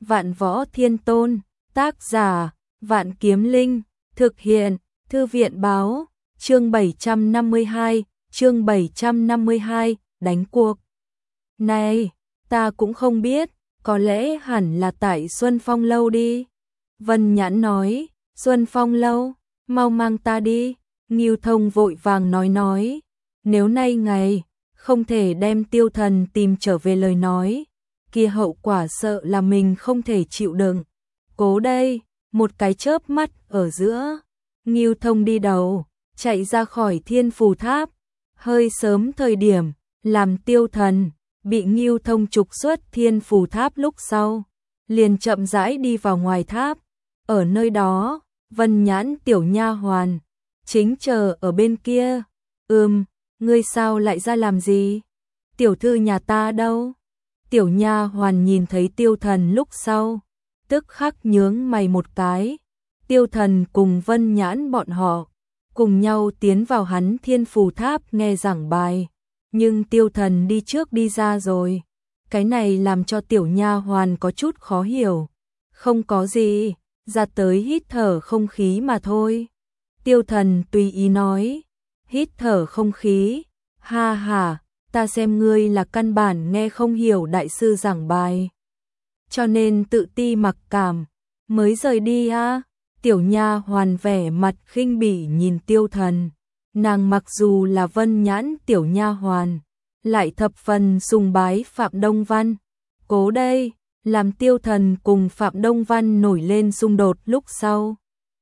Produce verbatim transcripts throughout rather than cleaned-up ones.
Vạn Võ Thiên Tôn, tác giả, Vạn Kiếm Linh, thực hiện, Thư viện báo, chương bảy trăm năm mươi hai, chương bảy trăm năm mươi hai, đánh cuộc. Này, ta cũng không biết, có lẽ hẳn là tại Xuân Phong Lâu đi. Vân Nhãn nói, Xuân Phong Lâu, mau mang ta đi. Ngưu Thông vội vàng nói nói, nếu nay ngày không thể đem Tiêu Thần tìm trở về lời nói, kia hậu quả sợ là mình không thể chịu đựng. Cố đây, một cái chớp mắt ở giữa, Ngưu Thông đi đầu, chạy ra khỏi Thiên Phù Tháp. Hơi sớm thời điểm, làm Tiêu Thần bị Ngưu Thông trục xuất Thiên Phù Tháp lúc sau, liền chậm rãi đi vào ngoài tháp. Ở nơi đó, Vân Nhãn tiểu nha hoàn chính chờ ở bên kia. Ừm, ngươi sao lại ra làm gì? Tiểu thư nhà ta đâu? Tiểu nha hoàn nhìn thấy Tiêu Thần lúc sau, tức khắc nhướng mày một cái. Tiêu Thần cùng Vân Nhãn bọn họ cùng nhau tiến vào hắn Thiên Phù Tháp nghe giảng bài, nhưng Tiêu Thần đi trước đi ra rồi. Cái này làm cho tiểu nha hoàn có chút khó hiểu. Không có gì, ra tới hít thở không khí mà thôi. Tiêu Thần tùy ý nói, hít thở không khí, ha ha, ta xem ngươi là căn bản nghe không hiểu đại sư giảng bài, cho nên tự ti mặc cảm, mới rời đi a. Tiểu nha hoàn vẻ mặt khinh bỉ nhìn Tiêu Thần, nàng mặc dù là Vân Nhãn tiểu nha hoàn, lại thập phần sùng bái Phạm Đông Văn. Cố đây, làm Tiêu Thần cùng Phạm Đông Văn nổi lên xung đột lúc sau,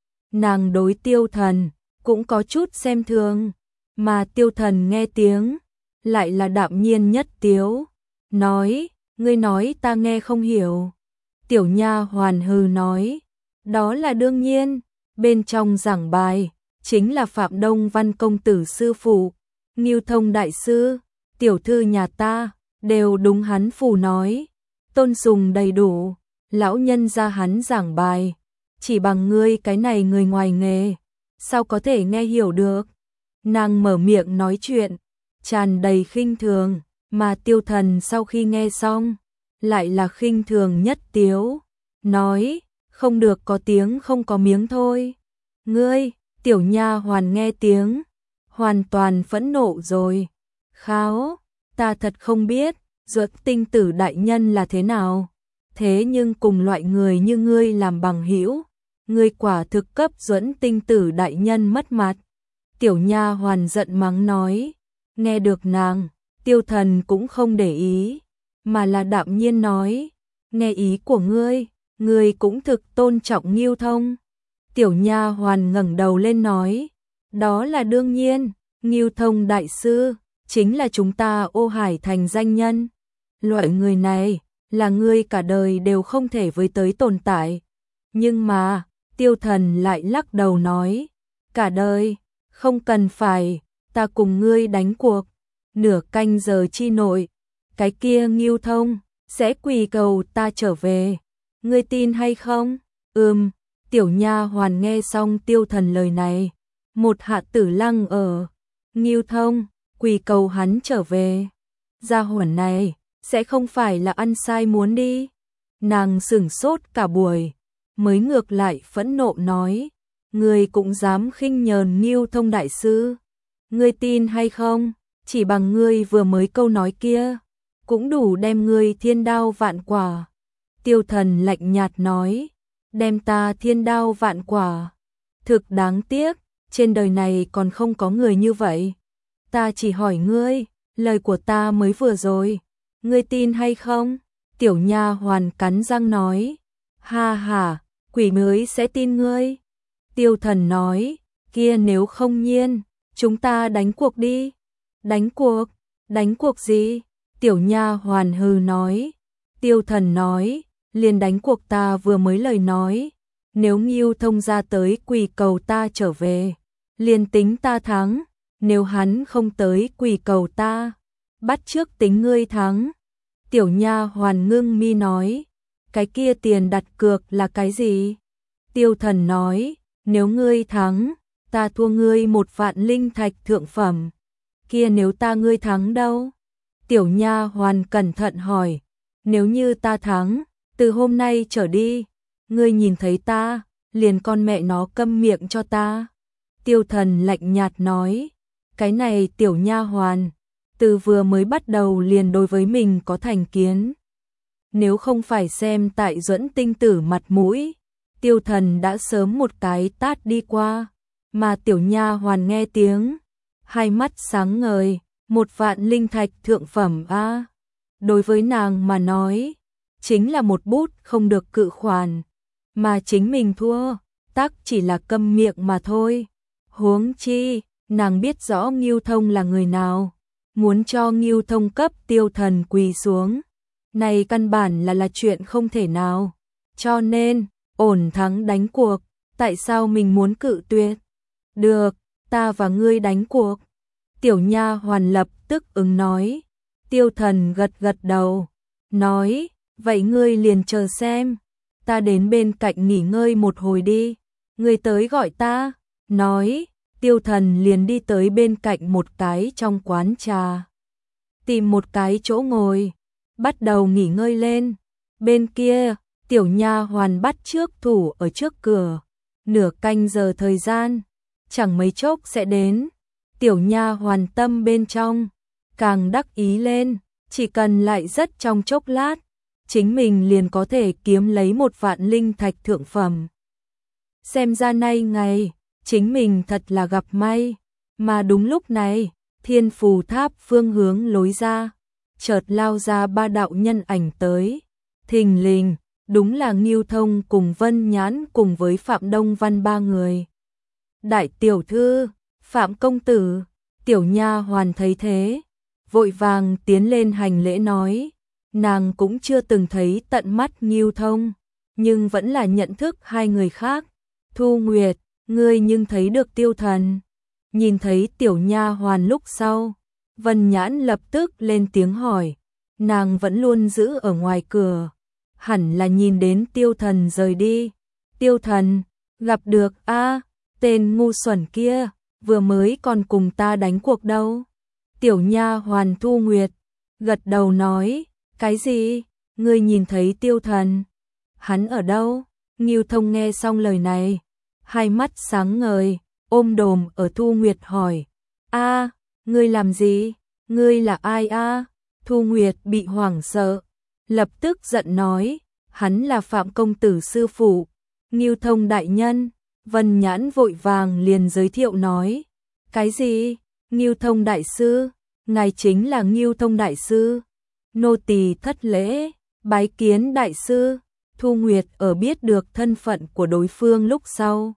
nàng đối Tiêu Thần cũng có chút xem thường, mà Tiêu Thần nghe tiếng lại là đạm nhiên nhất tiếu, nói, ngươi nói ta nghe không hiểu. Tiểu nha hoàn hừ nói, đó là đương nhiên, bên trong giảng bài chính là Phạm Đông Văn công tử sư phụ, Ngưu Thông đại sư, tiểu thư nhà ta, đều đúng hắn phù nói, tôn sùng đầy đủ, lão nhân ra hắn giảng bài, chỉ bằng ngươi cái này người ngoài nghề, sao có thể nghe hiểu được. Nàng mở miệng nói chuyện, tràn đầy khinh thường, mà Tiêu Thần sau khi nghe xong, lại là khinh thường nhất tiếu, nói, không được có tiếng không có miếng thôi. Ngươi, tiểu nha hoàn nghe tiếng, hoàn toàn phẫn nộ rồi. Kháo, ta thật không biết, Duật Tinh Tử đại nhân là thế nào. Thế nhưng cùng loại người như ngươi làm bằng hữu, ngươi quả thực cấp Duẫn Tinh Tử đại nhân mất mặt. Tiểu nha hoàn giận mắng nói, nghe được nàng, Tiêu Thần cũng không để ý, mà là đạm nhiên nói, nghe ý của ngươi, ngươi cũng thực tôn trọng Ngưu Thông. Tiểu nha hoàn ngẩng đầu lên nói, đó là đương nhiên, Ngưu Thông đại sư chính là chúng ta Ô Hải thành danh nhân. Loại người này là ngươi cả đời đều không thể với tới tồn tại. Nhưng mà, Tiêu Thần lại lắc đầu nói, cả đời, không cần phải, ta cùng ngươi đánh cuộc, nửa canh giờ chi nội, cái kia Ngưu Thông sẽ quỳ cầu ta trở về, ngươi tin hay không? Ừm, tiểu nha hoàn nghe xong Tiêu Thần lời này, một hạ tử lăng ở, Ngưu Thông quỳ cầu hắn trở về, gia hỏa này sẽ không phải là ăn sai muốn đi. Nàng sửng sốt cả buổi, mới ngược lại phẫn nộ nói, ngươi cũng dám khinh nhờn Ngưu Thông đại sư, ngươi tin hay không, chỉ bằng ngươi vừa mới câu nói kia, cũng đủ đem ngươi thiên đao vạn quả. Tiêu Thần lạnh nhạt nói, đem ta thiên đao vạn quả, thực đáng tiếc, trên đời này còn không có người như vậy. Ta chỉ hỏi ngươi, lời của ta mới vừa rồi, ngươi tin hay không? Tiểu nha hoàn cắn răng nói, ha ha, quỷ mới sẽ tin ngươi. Tiêu Thần nói, kia nếu không nhiên, chúng ta đánh cuộc đi. Đánh cuộc? Đánh cuộc gì? Tiểu nha hoàn hừ nói. Tiêu Thần nói, liền đánh cuộc ta vừa mới lời nói, nếu Ngưu Thông ra tới quỳ cầu ta trở về, liền tính ta thắng, nếu hắn không tới quỳ cầu ta, bắt trước tính ngươi thắng. Tiểu nha hoàn ngưng mi nói, cái kia tiền đặt cược là cái gì? Tiêu Thần nói, nếu ngươi thắng, ta thua ngươi một vạn linh thạch thượng phẩm. Kia nếu ta ngươi thắng đâu? Tiểu nha hoàn cẩn thận hỏi, nếu như ta thắng, Từ hôm nay trở đi, ngươi nhìn thấy ta, liền con mẹ nó câm miệng cho ta. Tiêu Thần lạnh nhạt nói, cái này tiểu nha hoàn, từ vừa mới bắt đầu liền đối với mình có thành kiến. Nếu không phải xem tại Duẫn Tinh Tử mặt mũi, Tiêu Thần đã sớm một cái tát đi qua, mà tiểu nha hoàn nghe tiếng, hai mắt sáng ngời, một vạn linh thạch thượng phẩm a. Đối với nàng mà nói, chính là một bút không được cự khoản, mà chính mình thua, tắc chỉ là câm miệng mà thôi. Huống chi, nàng biết rõ Ngưu Thông là người nào, muốn cho Ngưu Thông cấp Tiêu Thần quỳ xuống, này căn bản là là chuyện không thể nào. Cho nên, ổn thắng đánh cuộc, tại sao mình muốn cự tuyệt? Được, ta và ngươi đánh cuộc. Tiểu nha hoàn lập tức ứng nói. Tiêu Thần gật gật đầu, nói, vậy ngươi liền chờ xem, ta đến bên cạnh nghỉ ngơi một hồi đi, ngươi tới gọi ta. Nói, Tiêu Thần liền đi tới bên cạnh một cái trong quán trà, tìm một cái chỗ ngồi, bắt đầu nghỉ ngơi lên. Bên kia, tiểu nha hoàn bắt trước thủ ở trước cửa, nửa canh giờ thời gian, chẳng mấy chốc sẽ đến. Tiểu nha hoàn tâm bên trong càng đắc ý lên, chỉ cần lại rất trong chốc lát, chính mình liền có thể kiếm lấy một vạn linh thạch thượng phẩm. Xem ra nay ngày, chính mình thật là gặp may, mà đúng lúc này, Thiên Phù Tháp phương hướng lối ra, chợt lao ra ba đạo nhân ảnh tới, thình lình, đúng là Ngưu Thông cùng Vân Nhãn cùng với Phạm Đông Văn ba người. Đại tiểu thư, Phạm công tử. Tiểu nha hoàn thấy thế, vội vàng tiến lên hành lễ nói, nàng cũng chưa từng thấy tận mắt Ngưu Thông, nhưng vẫn là nhận thức hai người khác. Thu Nguyệt, ngươi nhưng thấy được Tiêu Thần? Nhìn thấy tiểu nha hoàn lúc sau, Vân Nhãn lập tức lên tiếng hỏi, nàng vẫn luôn giữ ở ngoài cửa, hẳn là nhìn đến Tiêu Thần rời đi. Tiêu Thần, gặp được a, tên ngu xuẩn kia, vừa mới còn cùng ta đánh cuộc đâu. Tiểu nha hoàn Thu Nguyệt gật đầu nói, cái gì? Ngươi nhìn thấy Tiêu Thần? Hắn ở đâu? Ngưu Thông nghe xong lời này, hai mắt sáng ngời, ôm đồm ở Thu Nguyệt hỏi, a, ngươi làm gì? Ngươi là ai a? Thu Nguyệt bị hoảng sợ, lập tức giận nói, hắn là Phạm công tử sư phụ, Ngưu Thông đại nhân. Vân Nhãn vội vàng liền giới thiệu nói, cái gì? Ngưu Thông đại sư? Ngài chính là Ngưu Thông đại sư? Nô tỳ thất lễ, bái kiến đại sư. Thu Nguyệt ở biết được thân phận của đối phương lúc sau,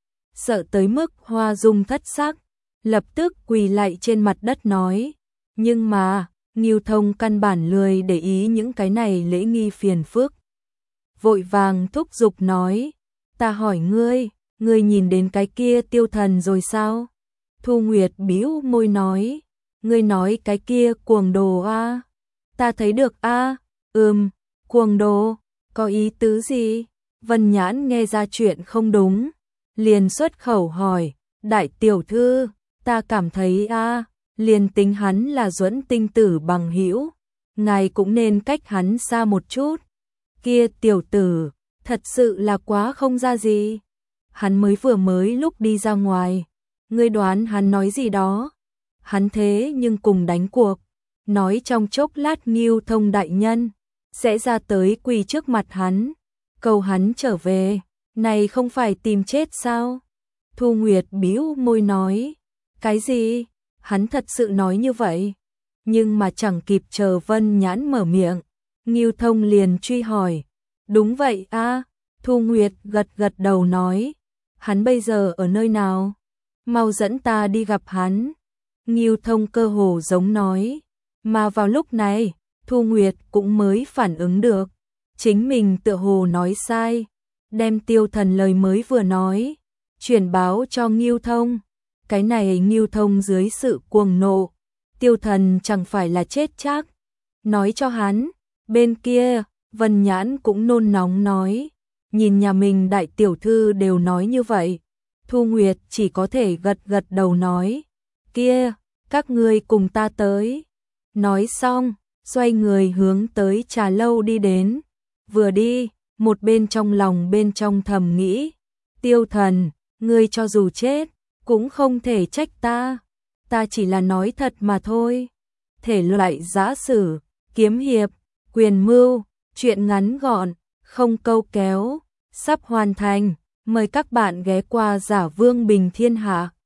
sợ tới mức hoa dung thất sắc, lập tức quỳ lạy trên mặt đất nói, nhưng mà, Ngưu Thông căn bản lười để ý những cái này lễ nghi phiền phức. Vội vàng thúc giục nói, ta hỏi ngươi, ngươi nhìn đến cái kia Tiêu Thần rồi sao? Thu Nguyệt bĩu môi nói, ngươi nói cái kia cuồng đồ a? Ta thấy được a, ừm, cuồng đồ, có ý tứ gì? Vân Nhãn nghe ra chuyện không đúng, liền xuất khẩu hỏi, đại tiểu thư, ta cảm thấy a, liền tính hắn là Duẫn Tinh Tử bằng hữu, ngài cũng nên cách hắn xa một chút. Kia tiểu tử, thật sự là quá không ra gì. Hắn mới vừa mới lúc đi ra ngoài, ngươi đoán hắn nói gì đó? Hắn thế nhưng cùng đánh cuộc, nói trong chốc lát Ngưu Thông đại nhân sẽ ra tới quỳ trước mặt hắn, cầu hắn trở về, này không phải tìm chết sao? Thu Nguyệt bĩu môi nói, cái gì? Hắn thật sự nói như vậy? Nhưng mà chẳng kịp chờ Vân Nhãn mở miệng, Ngưu Thông liền truy hỏi, đúng vậy a. Thu Nguyệt gật gật đầu nói, hắn bây giờ ở nơi nào? Mau dẫn ta đi gặp hắn. Ngưu Thông cơ hồ giống nói, mà vào lúc này, Thu Nguyệt cũng mới phản ứng được, chính mình tựa hồ nói sai, đem Tiêu Thần lời mới vừa nói, truyền báo cho Ngưu Thông. Cái này Ngưu Thông dưới sự cuồng nộ, Tiêu Thần chẳng phải là chết chắc. Nói cho hắn, bên kia, Vân Nhãn cũng nôn nóng nói, nhìn nhà mình đại tiểu thư đều nói như vậy. Thu Nguyệt chỉ có thể gật gật đầu nói, kia, các ngươi cùng ta tới. Nói xong, xoay người hướng tới trà lâu đi đến. vừa đi, một bên trong lòng bên trong thầm nghĩ, Tiêu Thần, ngươi cho dù chết, cũng không thể trách ta, ta chỉ là nói thật mà thôi. Thể loại giã sử, kiếm hiệp, quyền mưu, truyện ngắn gọn, không câu kéo, sắp hoàn thành, mời các bạn ghé qua Giả Vương Bình Thiên Hạ.